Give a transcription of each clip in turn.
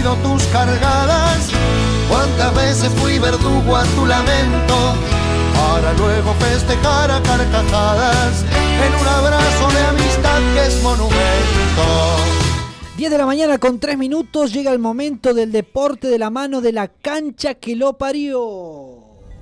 oído tus cargadas, cuántas veces fui verdugo a tu lamento, para luego festejar a carcajadas en un abrazo de amistad que es monumento. 10 de la mañana con 3 minutos, llega el momento del deporte de la mano de la cancha que lo parió.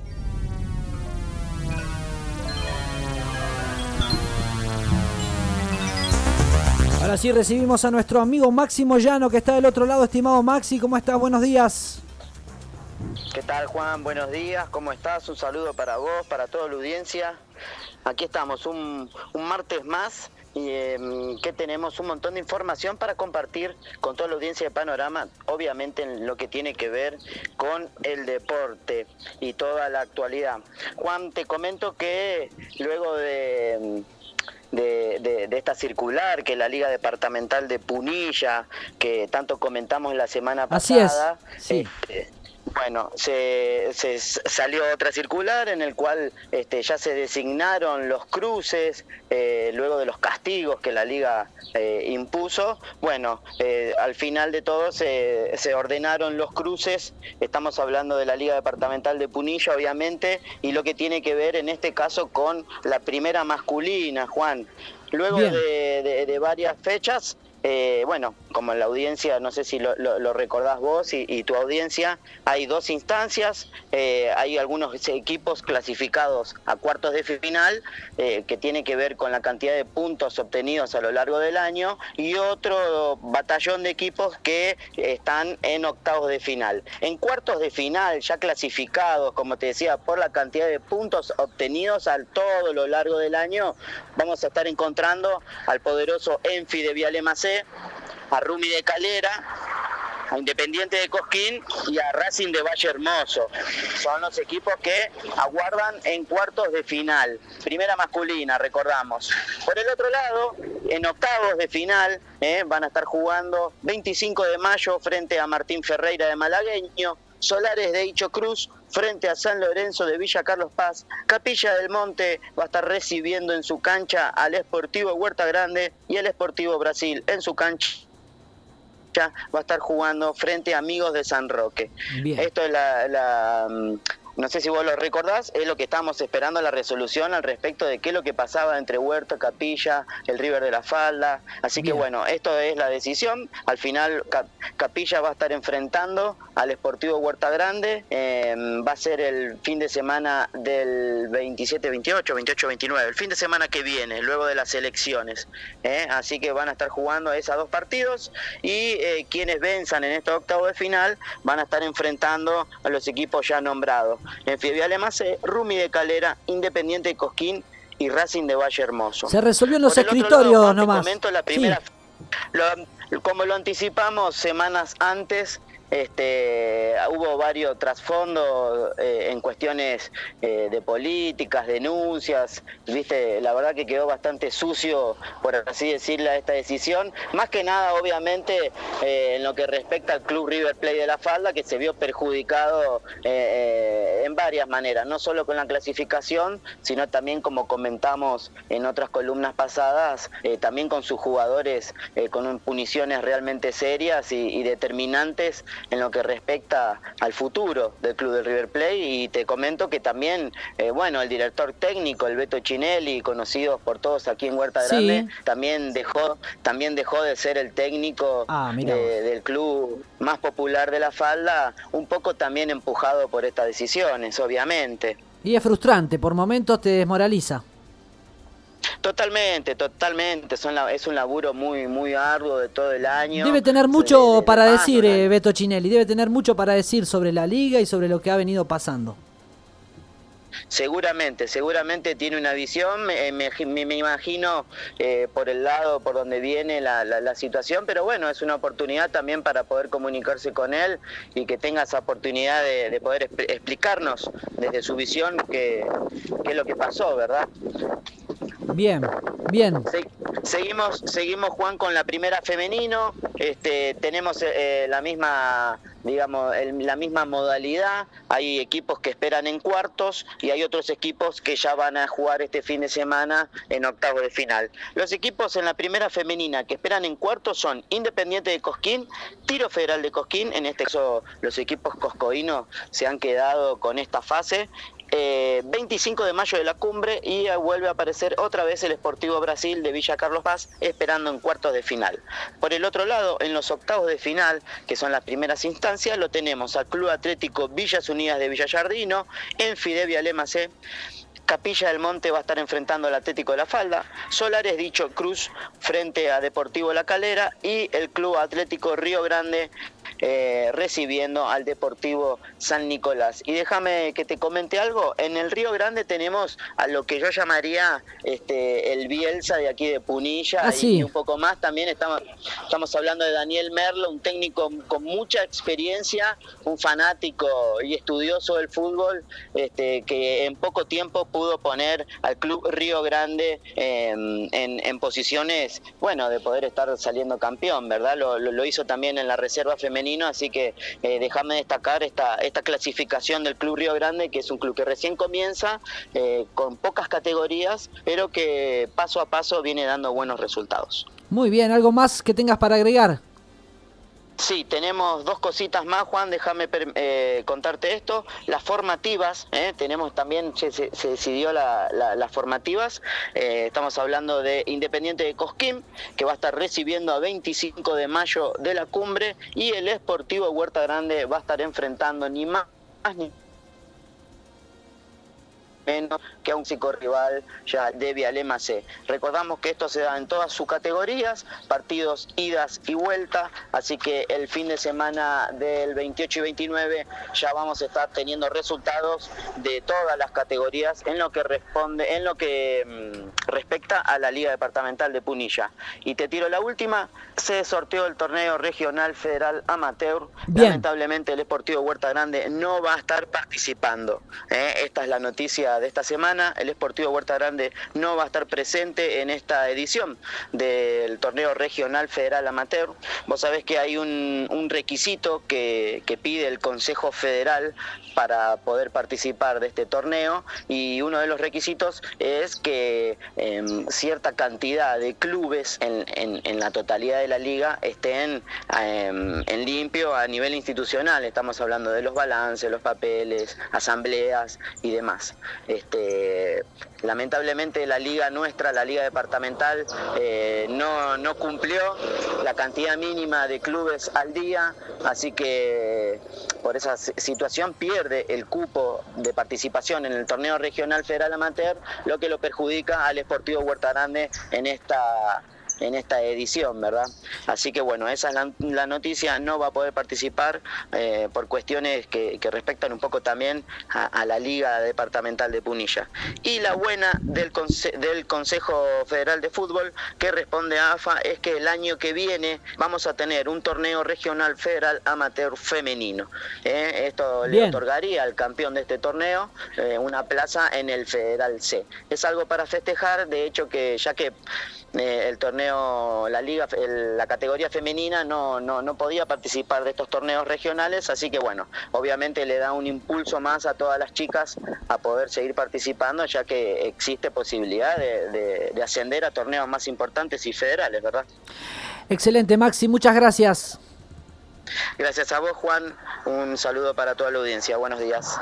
Ahora sí recibimos a nuestro amigo Maxi Moyano, que está del otro lado. Estimado Maxi, ¿cómo estás? Buenos días. ¿Qué tal, Juan? Buenos días, ¿cómo estás? Un saludo para vos, para toda la audiencia. Aquí estamos, un martes más, y que tenemos un montón de información para compartir con toda la audiencia de Panorama, obviamente en lo que tiene que ver con el deporte y toda la actualidad. Juan, te comento que luego de esta circular que la Liga Departamental de Punilla, que tanto comentamos la semana pasada, así es, sí. Bueno, se salió otra circular en el cual ya se designaron los cruces luego de los castigos que la Liga impuso. Bueno, al final de todo se ordenaron los cruces. Estamos hablando de la Liga Departamental de Punilla, obviamente, y lo que tiene que ver en este caso con la primera masculina, Juan. Luego de varias fechas, bueno, como en la audiencia, no sé si lo recordás vos y tu audiencia, hay dos instancias, hay algunos equipos clasificados a cuartos de final, que tiene que ver con la cantidad de puntos obtenidos a lo largo del año, y otro batallón de equipos que están en octavos de final. En cuartos de final, ya clasificados, como te decía, por la cantidad de puntos obtenidos a todo lo largo del año, vamos a estar encontrando al poderoso Enfi de Viale Macé, a Rumi de Calera, a Independiente de Cosquín y a Racing de Valle Hermoso. Son los equipos que aguardan en cuartos de final. Primera masculina, recordamos. Por el otro lado, en octavos de final, van a estar jugando 25 de mayo frente a Martín Ferreira de Malagueño, Solares de Hicho Cruz frente a San Lorenzo de Villa Carlos Paz. Capilla del Monte va a estar recibiendo en su cancha al Sportivo Huerta Grande, y el Sportivo Brasil en su cancha va a estar jugando frente a Amigos de San Roque. Bien. Esto es no sé si vos lo recordás, es lo que estábamos esperando, la resolución al respecto de qué es lo que pasaba entre Huerta, Capilla, el River de la Falda. Así Bien. Que bueno, esto es la decisión. Al final Capilla va a estar enfrentando al Sportivo Huerta Grande. Va a ser el fin de semana del 27-28, 28-29, el fin de semana que viene, luego de las elecciones. Así que van a estar jugando esos dos partidos, y quienes venzan en estos octavos de final van a estar enfrentando a los equipos ya nombrados. En Viale Macé, Rumi de Calera, Independiente de Cosquín y Racing de Valle Hermoso. Se resolvió en los escritorios lado, nomás. Momento, la primera, sí. Como lo anticipamos semanas antes, hubo varios trasfondos en cuestiones de políticas, denuncias, viste, la verdad que quedó bastante sucio, por así decirlo, esta decisión, más que nada obviamente en lo que respecta al Club River Plate de la Falda, que se vio perjudicado en varias maneras, no solo con la clasificación, sino también, como comentamos en otras columnas pasadas, también con sus jugadores con puniciones realmente serias y determinantes en lo que respecta al futuro del club del River Plate. Y te comento que también, bueno, el director técnico, el Beto Chinelli, conocido por todos aquí en Huerta Grande, sí, también dejó de ser el técnico del club más popular de la Falda, un poco también empujado por estas decisiones, obviamente. Y es frustrante, por momentos te desmoraliza. Totalmente, es un laburo muy arduo de todo el año. Debe tener mucho para decir, Beto Chinelli, debe tener mucho para decir sobre la liga y sobre lo que ha venido pasando. Seguramente tiene una visión, me imagino por el lado por donde viene la situación, pero bueno, es una oportunidad también para poder comunicarse con él y que tenga esa oportunidad de poder explicarnos desde su visión qué es lo que pasó, ¿verdad? Bien, bien. Seguimos, Juan, con la primera femenino. Tenemos la misma, digamos, la misma modalidad. Hay equipos que esperan en cuartos y hay otros equipos que ya van a jugar este fin de semana en octavos de final. Los equipos en la primera femenina que esperan en cuartos son Independiente de Cosquín, Tiro Federal de Cosquín. En este caso, los equipos coscoínos se han quedado con esta fase. 25 de mayo de la Cumbre, y vuelve a aparecer otra vez el Sportivo Brasil de Villa Carlos Paz esperando en cuartos de final. Por el otro lado, en los octavos de final, que son las primeras instancias, lo tenemos al Club Atlético Villas Unidas de Villa Yardino, en Fidevia Alema C. Capilla del Monte va a estar enfrentando al Atlético de la Falda, Solares Dicho Cruz frente a Deportivo La Calera, y el Club Atlético Río Grande recibiendo al Deportivo San Nicolás. Y déjame que te comente algo. En el Río Grande tenemos a lo que yo llamaría el Bielsa de aquí de Punilla, sí. Y un poco más. También estamos hablando de Daniel Merlo, un técnico con mucha experiencia, un fanático y estudioso del fútbol, que en poco tiempo pudo poner al Club Río Grande en posiciones, bueno, de poder estar saliendo campeón, ¿verdad? Lo hizo también en la reserva femenina. Así que déjame destacar esta clasificación del Club Río Grande, que es un club que recién comienza, con pocas categorías, pero que paso a paso viene dando buenos resultados. Muy bien, ¿algo más que tengas para agregar? Sí, tenemos dos cositas más, Juan, déjame contarte esto. Las formativas, tenemos también, se decidió las formativas. Estamos hablando de Independiente de Cosquín, que va a estar recibiendo a 25 de mayo de la Cumbre, y el Sportivo Huerta Grande va a estar enfrentando ni más ni menos que a un psicorival ya de Vialema C. Recordamos que esto se da en todas sus categorías, partidos idas y vueltas, así que el fin de semana del 28 y 29 ya vamos a estar teniendo resultados de todas las categorías en lo que respecta a la Liga Departamental de Punilla. Y te tiro la última: se sorteó el torneo regional federal amateur. Bien. Lamentablemente el Sportivo Huerta Grande no va a estar participando. Esta es la noticia de esta semana. El Sportivo Huerta Grande no va a estar presente en esta edición del torneo regional federal amateur. Vos sabés que hay un requisito que pide el Consejo Federal para poder participar de este torneo, y uno de los requisitos es que cierta cantidad de clubes en la totalidad de la liga estén en limpio a nivel institucional. Estamos hablando de los balances, los papeles, asambleas y demás. Lamentablemente la liga nuestra, la liga departamental, no cumplió la cantidad mínima de clubes al día, así que por esa situación pierde el cupo de participación en el torneo regional federal amateur, lo que lo perjudica al Sportivo Huerta Grande en esta edición, ¿verdad? Así que bueno, esa es la noticia. No va a poder participar por cuestiones que respectan un poco también a la Liga Departamental de Punilla. Y la buena del Consejo Federal de Fútbol, que responde a AFA, es que el año que viene vamos a tener un torneo regional federal amateur femenino. Esto Bien. le otorgaría al campeón de este torneo una plaza en el Federal C. Es algo para festejar, de hecho, que ya que el torneo, la liga, la categoría femenina no podía participar de estos torneos regionales, así que bueno, obviamente le da un impulso más a todas las chicas a poder seguir participando, ya que existe posibilidad de ascender a torneos más importantes y federales, ¿verdad? Excelente, Maxi, muchas gracias. Gracias a vos, Juan, un saludo para toda la audiencia, buenos días.